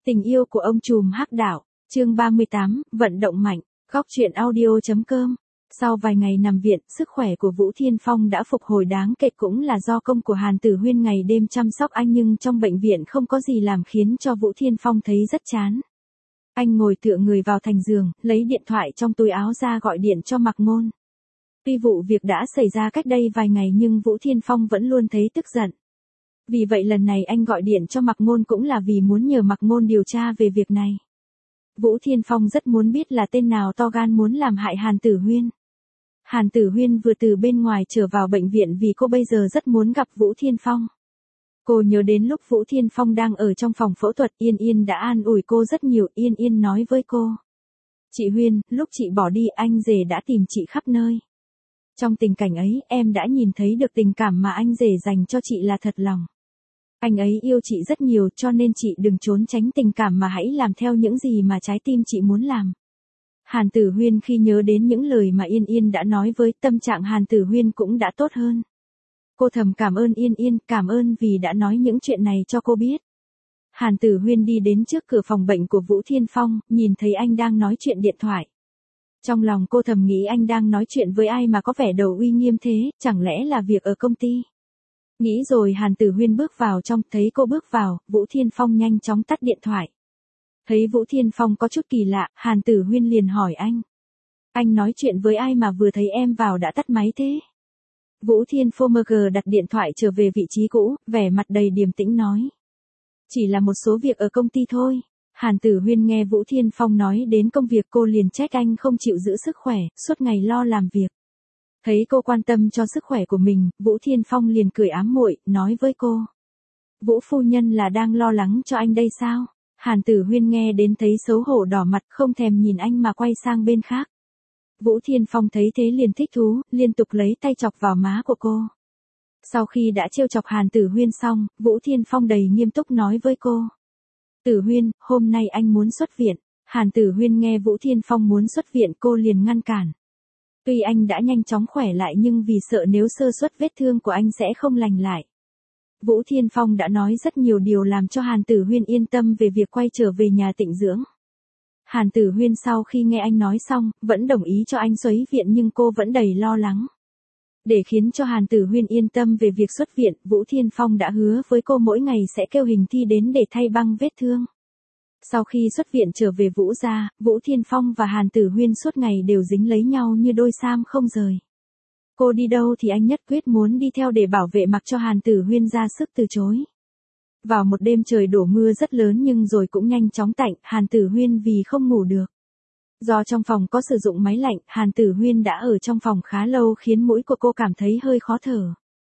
Tình yêu của ông trùm hắc đạo, chương 38, vận động mạnh, góc truyện audio.com. Sau vài ngày nằm viện, sức khỏe của Vũ Thiên Phong đã phục hồi đáng kể, cũng là do công của Hàn Tử Huyên ngày đêm chăm sóc anh, nhưng trong bệnh viện không có gì làm khiến cho Vũ Thiên Phong thấy rất chán. Anh ngồi tựa người vào thành giường, lấy điện thoại trong túi áo ra gọi điện cho Mạc Ngôn. Tuy vụ việc đã xảy ra cách đây vài ngày nhưng Vũ Thiên Phong vẫn luôn thấy tức giận. Vì vậy lần này anh gọi điện cho Mạc Ngôn cũng là vì muốn nhờ Mạc Ngôn điều tra về việc này. Vũ Thiên Phong rất muốn biết là tên nào to gan muốn làm hại Hàn Tử Huyên. Hàn Tử Huyên vừa từ bên ngoài trở vào bệnh viện vì cô bây giờ rất muốn gặp Vũ Thiên Phong. Cô nhớ đến lúc Vũ Thiên Phong đang ở trong phòng phẫu thuật, Yên Yên đã an ủi cô rất nhiều. Yên Yên nói với cô: "Chị Huyên, lúc chị bỏ đi anh rể đã tìm chị khắp nơi. Trong tình cảnh ấy em đã nhìn thấy được tình cảm mà anh rể dành cho chị là thật lòng. Anh ấy yêu chị rất nhiều, cho nên chị đừng trốn tránh tình cảm mà hãy làm theo những gì mà trái tim chị muốn làm." Hàn Tử Huyên khi nhớ đến những lời mà Yên Yên đã nói, với tâm trạng Hàn Tử Huyên cũng đã tốt hơn. Cô thầm cảm ơn Yên Yên, cảm ơn vì đã nói những chuyện này cho cô biết. Hàn Tử Huyên đi đến trước cửa phòng bệnh của Vũ Thiên Phong, nhìn thấy anh đang nói chuyện điện thoại. Trong lòng cô thầm nghĩ anh đang nói chuyện với ai mà có vẻ đầu uy nghiêm thế, chẳng lẽ là việc ở công ty. Nghĩ rồi Hàn Tử Huyên bước vào trong, thấy cô bước vào, Vũ Thiên Phong nhanh chóng tắt điện thoại. Thấy Vũ Thiên Phong có chút kỳ lạ, Hàn Tử Huyên liền hỏi anh: "Anh nói chuyện với ai mà vừa thấy em vào đã tắt máy thế?" Vũ Thiên Phong đặt điện thoại trở về vị trí cũ, vẻ mặt đầy điềm tĩnh nói: "Chỉ là một số việc ở công ty thôi." Hàn Tử Huyên nghe Vũ Thiên Phong nói đến công việc, cô liền trách anh không chịu giữ sức khỏe, suốt ngày lo làm việc. Thấy cô quan tâm cho sức khỏe của mình, Vũ Thiên Phong liền cười ám muội, nói với cô: "Vũ phu nhân là đang lo lắng cho anh đây sao?" Hàn Tử Huyên nghe đến thấy xấu hổ đỏ mặt, không thèm nhìn anh mà quay sang bên khác. Vũ Thiên Phong thấy thế liền thích thú, liên tục lấy tay chọc vào má của cô. Sau khi đã trêu chọc Hàn Tử Huyên xong, Vũ Thiên Phong đầy nghiêm túc nói với cô: "Tử Huyên, hôm nay anh muốn xuất viện." Hàn Tử Huyên nghe Vũ Thiên Phong muốn xuất viện, cô liền ngăn cản. Tuy anh đã nhanh chóng khỏe lại nhưng vì sợ nếu sơ suất vết thương của anh sẽ không lành lại. Vũ Thiên Phong đã nói rất nhiều điều làm cho Hàn Tử Huyên yên tâm về việc quay trở về nhà tịnh dưỡng. Hàn Tử Huyên sau khi nghe anh nói xong, vẫn đồng ý cho anh xuất viện, nhưng cô vẫn đầy lo lắng. Để khiến cho Hàn Tử Huyên yên tâm về việc xuất viện, Vũ Thiên Phong đã hứa với cô mỗi ngày sẽ kêu Hình Thi đến để thay băng vết thương. Sau khi xuất viện trở về Vũ gia, Vũ Thiên Phong và Hàn Tử Huyên suốt ngày đều dính lấy nhau như đôi sam không rời. Cô đi đâu thì anh nhất quyết muốn đi theo để bảo vệ, mặc cho Hàn Tử Huyên ra sức từ chối. Vào một đêm trời đổ mưa rất lớn nhưng rồi cũng nhanh chóng tạnh, Hàn Tử Huyên vì không ngủ được. Do trong phòng có sử dụng máy lạnh, Hàn Tử Huyên đã ở trong phòng khá lâu khiến mũi của cô cảm thấy hơi khó thở.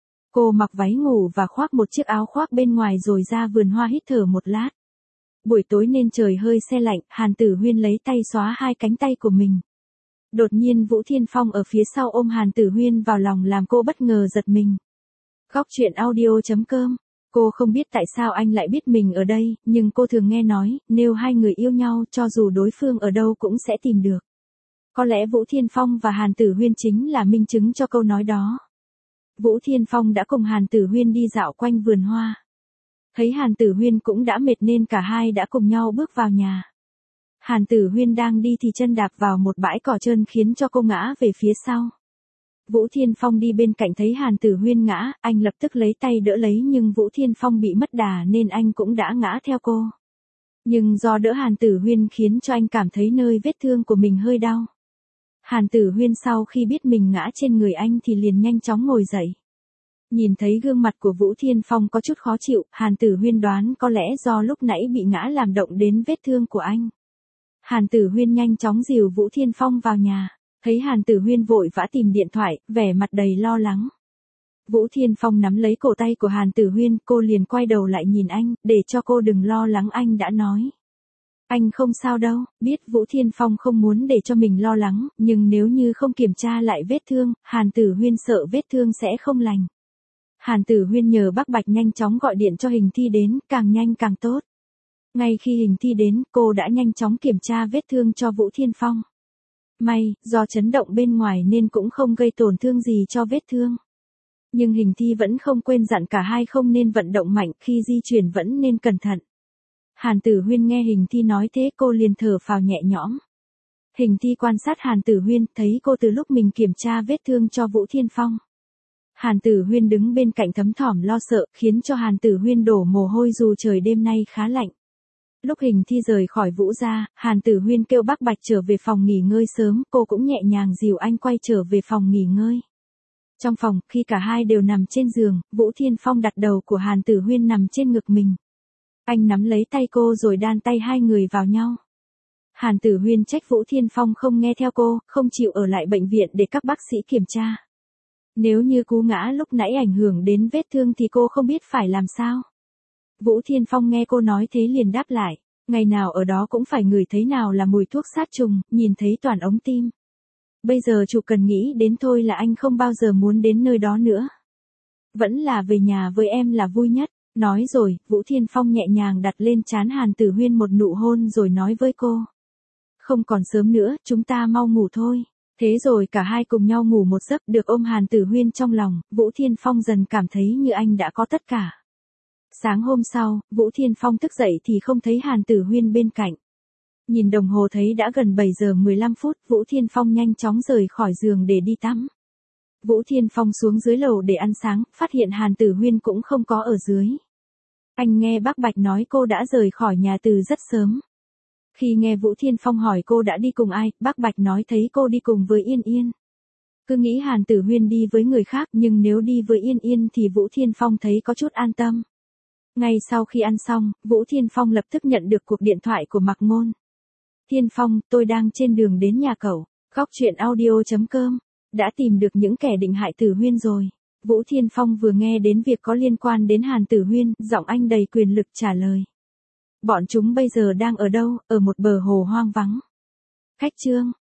Cô mặc váy ngủ và khoác một chiếc áo khoác bên ngoài rồi ra vườn hoa hít thở một lát. Buổi tối nên trời hơi se lạnh, Hàn Tử Huyên lấy tay xóa hai cánh tay của mình. Đột nhiên Vũ Thiên Phong ở phía sau ôm Hàn Tử Huyên vào lòng làm cô bất ngờ giật mình. Góc truyện audio.com. Cô không biết tại sao anh lại biết mình ở đây, nhưng cô thường nghe nói, nếu hai người yêu nhau cho dù đối phương ở đâu cũng sẽ tìm được. Có lẽ Vũ Thiên Phong và Hàn Tử Huyên chính là minh chứng cho câu nói đó. Vũ Thiên Phong đã cùng Hàn Tử Huyên đi dạo quanh vườn hoa. Thấy Hàn Tử Huyên cũng đã mệt nên cả hai đã cùng nhau bước vào nhà. Hàn Tử Huyên đang đi thì chân đạp vào một bãi cỏ trơn khiến cho cô ngã về phía sau. Vũ Thiên Phong đi bên cạnh thấy Hàn Tử Huyên ngã, anh lập tức lấy tay đỡ lấy, nhưng Vũ Thiên Phong bị mất đà nên anh cũng đã ngã theo cô. Nhưng do đỡ Hàn Tử Huyên khiến cho anh cảm thấy nơi vết thương của mình hơi đau. Hàn Tử Huyên sau khi biết mình ngã trên người anh thì liền nhanh chóng ngồi dậy. Nhìn thấy gương mặt của Vũ Thiên Phong có chút khó chịu, Hàn Tử Huyên đoán có lẽ do lúc nãy bị ngã làm động đến vết thương của anh. Hàn Tử Huyên nhanh chóng dìu Vũ Thiên Phong vào nhà. Thấy Hàn Tử Huyên vội vã tìm điện thoại, vẻ mặt đầy lo lắng. Vũ Thiên Phong nắm lấy cổ tay của Hàn Tử Huyên, cô liền quay đầu lại nhìn anh, để cho cô đừng lo lắng anh đã nói: "Anh không sao đâu." Biết Vũ Thiên Phong không muốn để cho mình lo lắng, nhưng nếu như không kiểm tra lại vết thương, Hàn Tử Huyên sợ vết thương sẽ không lành. Hàn Tử Huyên nhờ bác Bạch nhanh chóng gọi điện cho Hình Thi đến, càng nhanh càng tốt. Ngay khi Hình Thi đến, cô đã nhanh chóng kiểm tra vết thương cho Vũ Thiên Phong. May, do chấn động bên ngoài nên cũng không gây tổn thương gì cho vết thương. Nhưng Hình Thi vẫn không quên dặn cả hai không nên vận động mạnh, khi di chuyển vẫn nên cẩn thận. Hàn Tử Huyên nghe Hình Thi nói thế cô liền thở phào nhẹ nhõm. Hình Thi quan sát Hàn Tử Huyên, thấy cô từ lúc mình kiểm tra vết thương cho Vũ Thiên Phong. Hàn Tử Huyên đứng bên cạnh thấm thỏm lo sợ, khiến cho Hàn Tử Huyên đổ mồ hôi dù trời đêm nay khá lạnh. Lúc Hình Thi rời khỏi Vũ gia, Hàn Tử Huyên kêu bác Bạch trở về phòng nghỉ ngơi sớm, cô cũng nhẹ nhàng dìu anh quay trở về phòng nghỉ ngơi. Trong phòng, khi cả hai đều nằm trên giường, Vũ Thiên Phong đặt đầu của Hàn Tử Huyên nằm trên ngực mình. Anh nắm lấy tay cô rồi đan tay hai người vào nhau. Hàn Tử Huyên trách Vũ Thiên Phong không nghe theo cô, không chịu ở lại bệnh viện để các bác sĩ kiểm tra. Nếu như cú ngã lúc nãy ảnh hưởng đến vết thương thì cô không biết phải làm sao. Vũ Thiên Phong nghe cô nói thế liền đáp lại, ngày nào ở đó cũng phải ngửi thấy nào là mùi thuốc sát trùng, nhìn thấy toàn ống tim. Bây giờ chủ cần nghĩ đến thôi là anh không bao giờ muốn đến nơi đó nữa. Vẫn là về nhà với em là vui nhất. Nói rồi, Vũ Thiên Phong nhẹ nhàng đặt lên trán Hàn Tử Huyên một nụ hôn rồi nói với cô. Không còn sớm nữa, chúng ta mau ngủ thôi. Thế rồi cả hai cùng nhau ngủ một giấc, được ôm Hàn Tử Huyên trong lòng, Vũ Thiên Phong dần cảm thấy như anh đã có tất cả. Sáng hôm sau, Vũ Thiên Phong thức dậy thì không thấy Hàn Tử Huyên bên cạnh. Nhìn đồng hồ thấy đã gần 7 giờ 15 phút, Vũ Thiên Phong nhanh chóng rời khỏi giường để đi tắm. Vũ Thiên Phong xuống dưới lầu để ăn sáng, phát hiện Hàn Tử Huyên cũng không có ở dưới. Anh nghe bác Bạch nói cô đã rời khỏi nhà từ rất sớm. Khi nghe Vũ Thiên Phong hỏi cô đã đi cùng ai, bác Bạch nói thấy cô đi cùng với Yên Yên. Cứ nghĩ Hàn Tử Huyên đi với người khác nhưng nếu đi với Yên Yên thì Vũ Thiên Phong thấy có chút an tâm. Ngay sau khi ăn xong, Vũ Thiên Phong lập tức nhận được cuộc điện thoại của Mạc Ngôn. Thiên Phong, tôi đang trên đường đến nhà cậu. Góc truyện audio.com. Đã tìm được những kẻ định hại Tử Huyên rồi. Vũ Thiên Phong vừa nghe đến việc có liên quan đến Hàn Tử Huyên, giọng anh đầy quyền lực trả lời. Bọn chúng bây giờ đang ở đâu, ở một bờ hồ hoang vắng. Khách chương.